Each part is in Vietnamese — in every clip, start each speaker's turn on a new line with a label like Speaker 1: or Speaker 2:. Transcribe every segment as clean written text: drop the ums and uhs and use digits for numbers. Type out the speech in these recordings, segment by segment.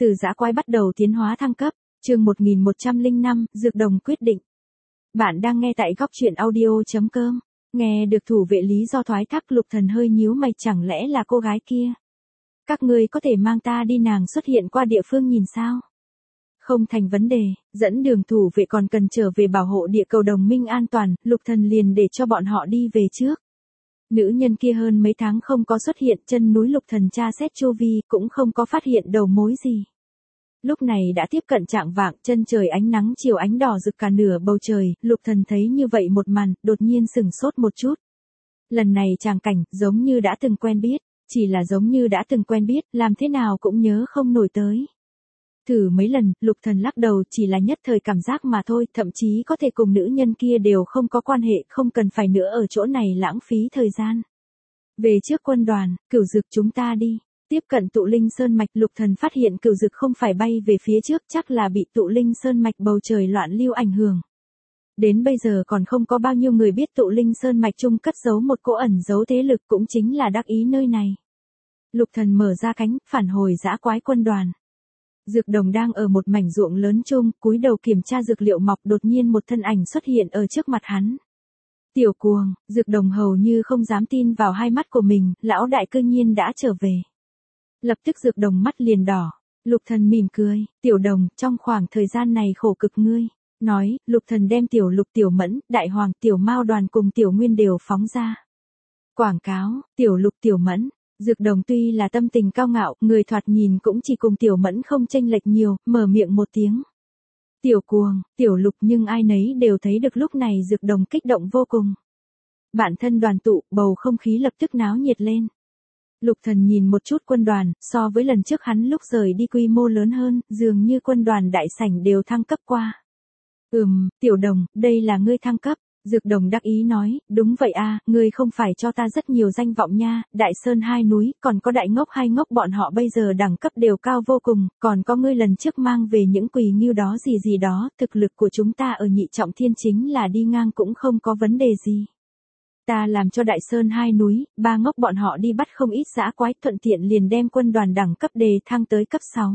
Speaker 1: Từ dã quái bắt đầu tiến hóa thăng cấp, chương 1105, Dược Đồng quyết định. Bạn đang nghe tại góc truyện audio.com. Nghe được thủ vệ lý do thoái thác, Lục Thần hơi nhíu mày, chẳng lẽ là cô gái kia? Các ngươi có thể mang ta đi, nàng xuất hiện qua địa phương nhìn sao? Không thành vấn đề, dẫn đường thủ vệ còn cần trở về bảo hộ địa cầu đồng minh an toàn, Lục Thần liền để cho bọn họ đi về trước. Nữ nhân kia hơn mấy tháng không có xuất hiện, chân núi Lục Thần tra xét chu vi, cũng không có phát hiện đầu mối gì. Lúc này đã tiếp cận chạng vạng, chân trời ánh nắng chiều ánh đỏ rực cả nửa bầu trời, Lục Thần thấy như vậy một màn, đột nhiên sửng sốt một chút. Lần này tràng cảnh, giống như đã từng quen biết, chỉ là giống như đã từng quen biết, làm thế nào cũng nhớ không nổi tới. Thử mấy lần, Lục Thần lắc đầu, chỉ là nhất thời cảm giác mà thôi, thậm chí có thể cùng nữ nhân kia đều không có quan hệ, không cần phải nữa ở chỗ này lãng phí thời gian. Về trước quân đoàn, Cửu Dực chúng ta đi. Tiếp cận Tụ Linh Sơn Mạch, Lục Thần phát hiện Cửu Dực không phải bay về phía trước, chắc là bị Tụ Linh Sơn Mạch bầu trời loạn lưu ảnh hưởng. Đến bây giờ còn không có bao nhiêu người biết Tụ Linh Sơn Mạch chung cất giấu một cỗ ẩn giấu thế lực, cũng chính là đắc ý nơi này. Lục Thần mở ra cánh, phản hồi dã quái quân đoàn. Dược Đồng đang ở một mảnh ruộng lớn chung, cúi đầu kiểm tra dược liệu mọc, đột nhiên một thân ảnh xuất hiện ở trước mặt hắn. Tiểu Cuồng, Dược Đồng hầu như không dám tin vào hai mắt của mình, lão đại cư nhiên đã trở về. Lập tức Dược Đồng mắt liền đỏ. Lục Thần mỉm cười, Tiểu Đồng, trong khoảng thời gian này khổ cực ngươi. Nói, Lục Thần đem Tiểu Lục, Tiểu Mẫn, Đại Hoàng, Tiểu Mao đoàn cùng Tiểu Nguyên đều phóng ra. Quảng cáo, Tiểu Lục, Tiểu Mẫn. Dược Đồng tuy là tâm tình cao ngạo, người thoạt nhìn cũng chỉ cùng Tiểu Mẫn không chênh lệch nhiều, mở miệng một tiếng. Tiểu Cuồng, Tiểu Lục, nhưng ai nấy đều thấy được lúc này Dược Đồng kích động vô cùng. Bản thân đoàn tụ, bầu không khí lập tức náo nhiệt lên. Lục Thần nhìn một chút quân đoàn, so với lần trước hắn lúc rời đi quy mô lớn hơn, dường như quân đoàn đại sảnh đều thăng cấp qua. Tiểu Đồng, đây là ngươi thăng cấp. Dược Đồng đắc ý nói, đúng vậy a, ngươi không phải cho ta rất nhiều danh vọng nha, Đại Sơn hai núi, còn có Đại Ngốc hai ngốc, bọn họ bây giờ đẳng cấp đều cao vô cùng, còn có ngươi lần trước mang về những quỳ ngưu đó gì đó, thực lực của chúng ta ở nhị trọng thiên chính là đi ngang cũng không có vấn đề gì. Ta làm cho Đại Sơn hai núi, ba ngốc bọn họ đi bắt không ít dã quái, thuận tiện liền đem quân đoàn đẳng cấp đề thăng tới cấp 6.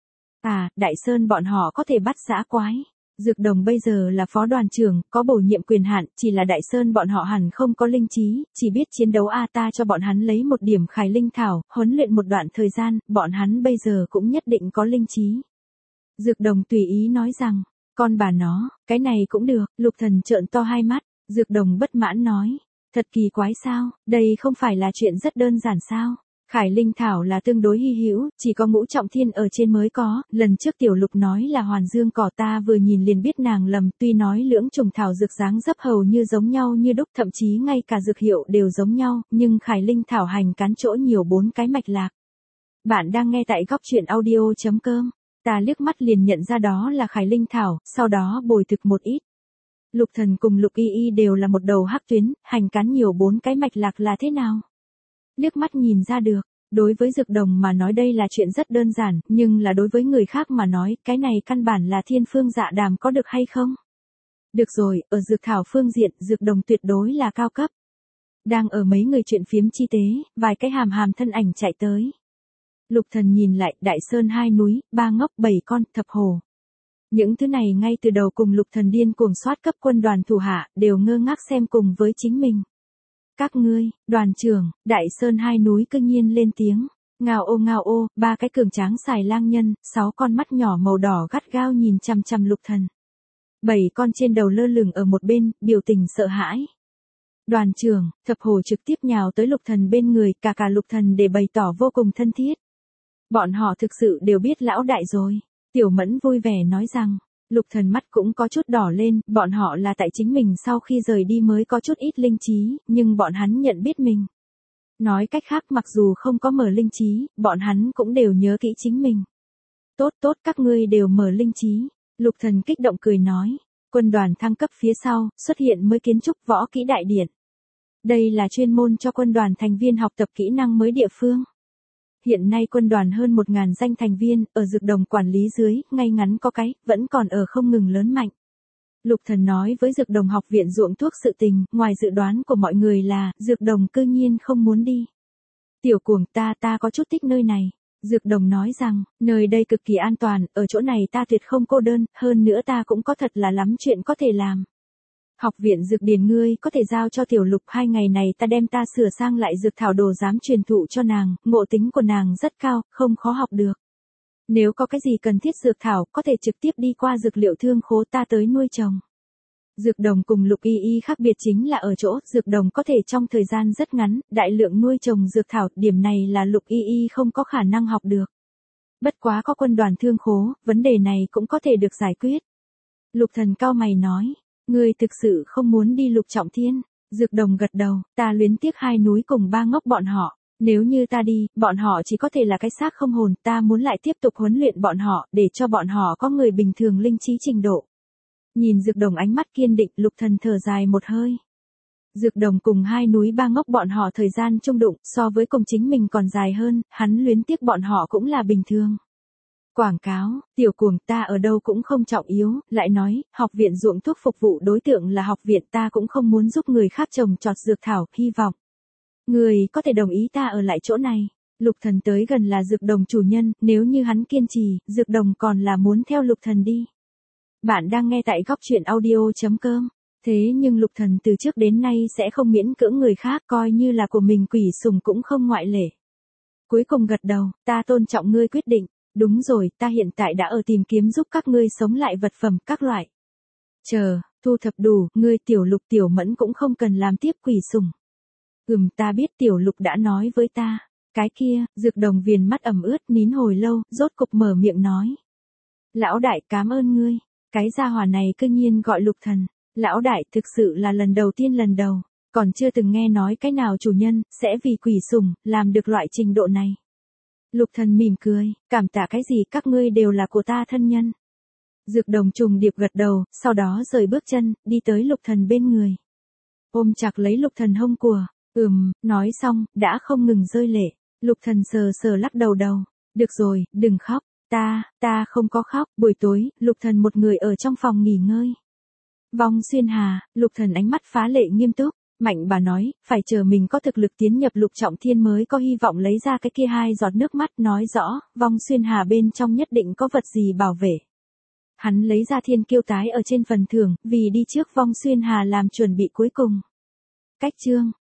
Speaker 1: À, Đại Sơn bọn họ có thể bắt dã quái. Dược Đồng bây giờ là phó đoàn trưởng, có bổ nhiệm quyền hạn, chỉ là Đại Sơn bọn họ hẳn không có linh trí, chỉ biết chiến đấu ta cho bọn hắn lấy một điểm khải linh thảo, huấn luyện một đoạn thời gian, bọn hắn bây giờ cũng nhất định có linh trí. Dược Đồng tùy ý nói rằng, con bà nó, cái này cũng được. Lục Thần trợn to hai mắt. Dược Đồng bất mãn nói, thật kỳ quái sao, đây không phải là chuyện rất đơn giản sao? Khải linh thảo là tương đối hy hữu, chỉ có ngũ trọng thiên ở trên mới có, lần trước Tiểu Lục nói là hoàn dương cỏ, ta vừa nhìn liền biết nàng lầm, tuy nói lưỡng trùng thảo dược dáng dấp hầu như giống nhau như đúc, thậm chí ngay cả dược hiệu đều giống nhau, nhưng khải linh thảo hành cán chỗ nhiều 4 cái mạch lạc. Bạn đang nghe tại góc truyện audio.com, ta liếc mắt liền nhận ra đó là khải linh thảo, sau đó bồi thực một ít. Lục Thần cùng Lục Y đều là một đầu hắc tuyến, hành cán nhiều 4 cái mạch lạc là thế nào? Liếc mắt nhìn ra được, đối với Dược Đồng mà nói đây là chuyện rất đơn giản, nhưng là đối với người khác mà nói, cái này căn bản là thiên phương dạ đàm, có được hay không? Được rồi, ở dược thảo phương diện, Dược Đồng tuyệt đối là cao cấp. Đang ở mấy người chuyện phiếm chi tế, vài cái hàm thân ảnh chạy tới. Lục Thần nhìn lại, Đại Sơn hai núi, ba ngốc, 7 con, thập hồ. Những thứ này ngay từ đầu cùng Lục Thần điên cuồng soát cấp quân đoàn thủ hạ, đều ngơ ngác xem cùng với chính mình. Các ngươi, đoàn trưởng, Đại Sơn hai núi cư nhiên lên tiếng. Ngao ô, ba cái cường tráng xài lang nhân, 6 con mắt nhỏ màu đỏ gắt gao nhìn chằm chằm Lục Thần. 7 con trên đầu lơ lửng ở một bên, biểu tình sợ hãi. Đoàn trưởng, thập hồ trực tiếp nhào tới Lục Thần bên người, cả Lục Thần để bày tỏ vô cùng thân thiết. Bọn họ thực sự đều biết lão đại rồi. Tiểu Mẫn vui vẻ nói rằng, Lục Thần mắt cũng có chút đỏ lên, bọn họ là tại chính mình sau khi rời đi mới có chút ít linh trí, nhưng bọn hắn nhận biết mình. Nói cách khác, mặc dù không có mở linh trí, bọn hắn cũng đều nhớ kỹ chính mình. Tốt, các ngươi đều mở linh trí. Lục Thần kích động cười nói, quân đoàn thăng cấp phía sau, xuất hiện mới kiến trúc võ kỹ đại điện. Đây là chuyên môn cho quân đoàn thành viên học tập kỹ năng mới địa phương. Hiện nay quân đoàn hơn 1000 danh thành viên, ở Dược Đồng quản lý dưới, ngay ngắn có cái, vẫn còn ở không ngừng lớn mạnh. Lục Thần nói với Dược Đồng học viện ruộng thuốc sự tình, ngoài dự đoán của mọi người là, Dược Đồng cư nhiên không muốn đi. Tiểu Cuồng, ta có chút thích nơi này. Dược đồng nói rằng, nơi đây cực kỳ an toàn, ở chỗ này ta tuyệt không cô đơn, hơn nữa ta cũng có thật là lắm chuyện có thể làm. Học viện dược điển ngươi có thể giao cho tiểu lục, 2 ngày này ta đem ta sửa sang lại dược thảo đồ dám truyền thụ cho nàng, ngộ tính của nàng rất cao, không khó học được. Nếu có cái gì cần thiết dược thảo, có thể trực tiếp đi qua dược liệu thương khố ta tới nuôi trồng. Dược đồng cùng lục y y khác biệt chính là ở chỗ, dược đồng có thể trong thời gian rất ngắn, đại lượng nuôi trồng dược thảo, điểm này là lục y y không có khả năng học được. Bất quá có quân đoàn thương khố, vấn đề này cũng có thể được giải quyết. Lục thần cao mày nói, ngươi thực sự không muốn đi Lục Trọng Thiên? Dược đồng gật đầu, ta luyến tiếc 2 núi cùng 3 ngốc bọn họ. Nếu như ta đi, bọn họ chỉ có thể là cái xác không hồn, ta muốn lại tiếp tục huấn luyện bọn họ, để cho bọn họ có người bình thường linh trí trình độ. Nhìn dược đồng ánh mắt kiên định, lục thần thở dài một hơi. Dược đồng cùng 2 núi 3 ngốc bọn họ thời gian chung đụng, so với cùng chính mình còn dài hơn, hắn luyến tiếc bọn họ cũng là bình thường. Quảng cáo, tiểu cuồng ta ở đâu cũng không trọng yếu, lại nói, học viện ruộng thuốc phục vụ đối tượng là học viện, ta cũng không muốn giúp người khác trồng trọt dược thảo, hy vọng người có thể đồng ý ta ở lại chỗ này. Lục thần tới gần là dược đồng chủ nhân, nếu như hắn kiên trì, dược đồng còn là muốn theo lục thần đi. Bạn đang nghe tại góc truyện audio.com. Thế nhưng lục thần từ trước đến nay sẽ không miễn cưỡng người khác, coi như là của mình quỷ sùng cũng không ngoại lệ. Cuối cùng gật đầu, ta tôn trọng ngươi quyết định. Đúng rồi, ta hiện tại đã ở tìm kiếm giúp các ngươi sống lại vật phẩm các loại. Chờ, thu thập đủ, ngươi tiểu lục tiểu mẫn cũng không cần làm tiếp quỷ sùng. Ta biết tiểu lục đã nói với ta. Cái kia, dược đồng viền mắt ẩm ướt nín hồi lâu, rốt cục mở miệng nói. Lão đại cảm ơn ngươi. Cái gia hỏa này cơ nhiên gọi lục thần. Lão đại thực sự là lần đầu, còn chưa từng nghe nói cái nào chủ nhân, sẽ vì quỷ sùng, làm được loại trình độ này. Lục thần mỉm cười, cảm tạ cái gì, các ngươi đều là của ta thân nhân. Dược đồng trùng điệp gật đầu, sau đó rời bước chân, đi tới lục thần bên người. Ôm chặt lấy lục thần hông của, nói xong, đã không ngừng rơi lệ. Lục thần sờ sờ lắc đầu. Được rồi, đừng khóc, ta không có khóc. Buổi tối, lục thần một người ở trong phòng nghỉ ngơi. Vong Xuyên Hà, lục thần ánh mắt phá lệ nghiêm túc. Mạnh bà nói, phải chờ mình có thực lực tiến nhập Lục Trọng Thiên mới có hy vọng lấy ra cái kia 2 giọt nước mắt, nói rõ, Vong Xuyên Hà bên trong nhất định có vật gì bảo vệ. Hắn lấy ra thiên kiêu tái ở trên phần thưởng, vì đi trước Vong Xuyên Hà làm chuẩn bị cuối cùng. Cách chương